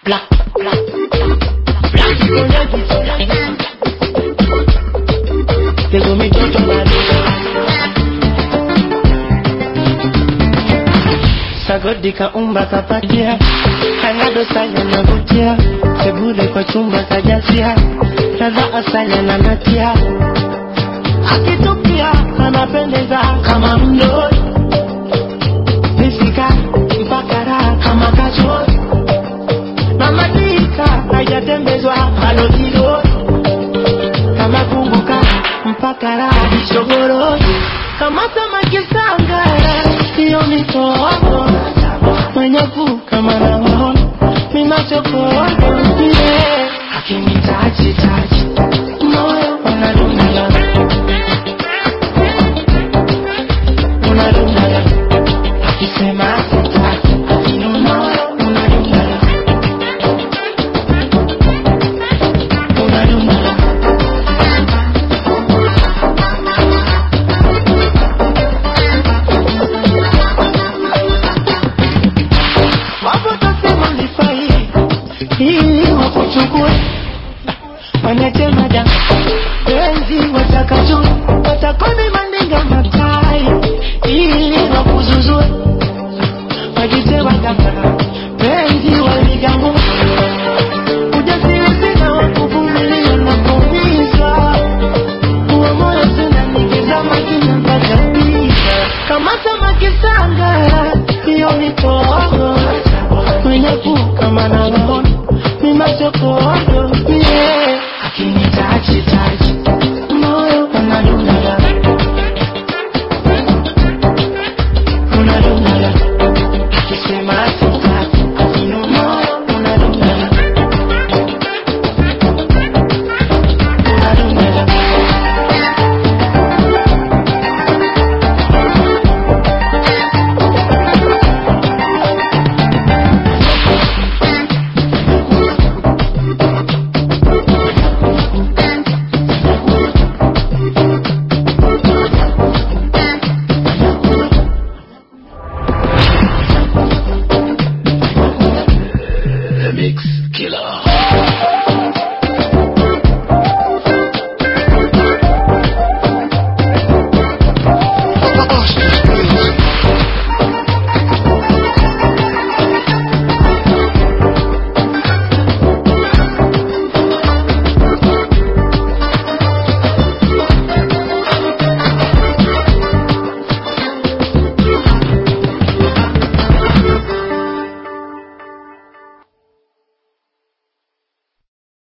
black, black, black. They go me jump on my Sagodika umba kapatia Hanado sanya na vutia Sebule kwa chumba kajasia Radha asanya na natia Akitupia anapendeza kama mdoi Nisika mpakara kama kachoi Mama nika hajatembezwa halotilo Kama kumbuka mpakara Shogoro kama samaki sangara Sio mitoho Manyaku kama na wahono Mina choko wako mpire Hakimi tachi tachi Moyo unadunala Unadunala Akisema sitaki Moyo unadunala Unadunala Hii wakuchukue Wanachema janga Enzi watakachue Watakoni mandinga matai Hii wakuzuzue Wajisema janga Enzi waligangu Ujasiri sina wakuvumilia na kumisa Uwa moyo sina nikiza makina mpatapisa Kama samaki sanga Hiyo ni togo Mwenye kama na